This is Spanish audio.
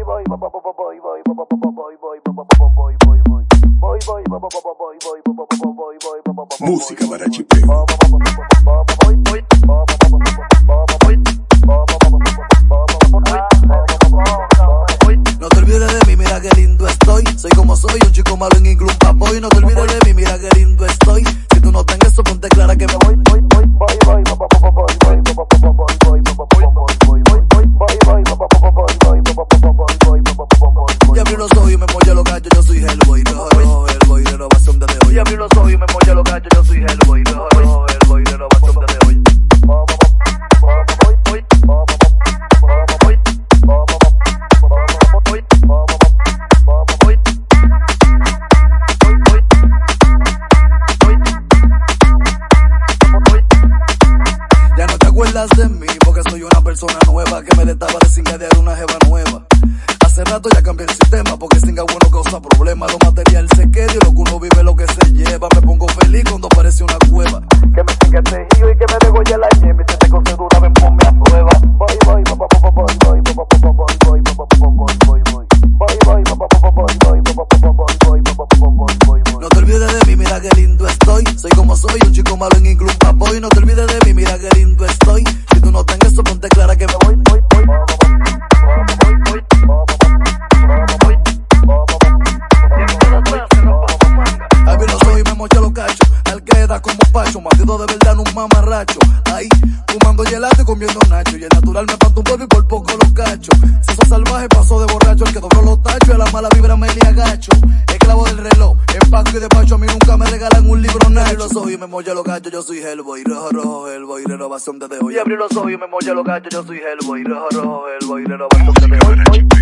Música para chipeo. No te olvides de mí, mira qué lindo estoy. Soy como soy, un chico malo en inglés, un papoy. No te olvides de mí, mira qué lindo estoy. Si tú no tengas eso, ponte clara que me voy. Y abrí los ojos y me molla los gallos, yo soy Hellboy. Rojo, rojo, Hellboy, renovación desde hoy. Y abrí los ojos y me molla los gallos, yo soy Hellboy. Rojo, rojo, Hellboy, renovación desde hoy. Ya no te acuerdas de mí porque soy una persona nueva que me destaba de cingadear una jeva nueva. Hace rato ya cambié el sistema porque singa bueno causa problemas. Lo material se queda y lo que uno vive lo que se lleva. Me pongo feliz cuando parece una cueva. Que me singa el tejido y que me degolle la yema. Y si te coge dura ven ponme a prueba. No te olvides de mí, mira qué lindo estoy. Soy como soy, un chico malo en inglés, un papoy. No te olvides de mí, mira qué lindo estoy. Si tú no tengas eso, ponte clara que me voy. Abrí los ojos y me mocha los cachos. Al queda como pacho, marido de verdad no un mamarracho. Ahí, fumando gelato y comiendo nacho. Y el natural me espanta un polvo y por poco los cachos. Sosa salvaje pasó de borracho, el que dobló los tachos. Y a la mala vibra me le agacho. Esclavo del reloj, empaco y despacho. A mí nunca me regalan un libro nacho. Abrí los ojos y me mocha los cachos, yo soy Hellboy. Rojo, rojo, Hellboy, renovación desde hoy. Y abrí los ojos y me mocha los cachos, yo soy Hellboy. Rojo, rojo, Hellboy, renovación desde hoy.